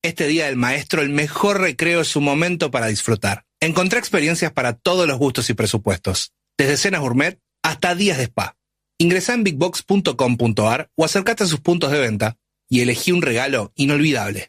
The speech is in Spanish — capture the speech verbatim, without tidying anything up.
Este Día del Maestro, el mejor recreo es un momento para disfrutar. Encontrá experiencias para todos los gustos y presupuestos, desde cenas gourmet hasta días de spa. Ingresá en big box punto com punto a r o acercate a sus puntos de venta y elegí un regalo inolvidable.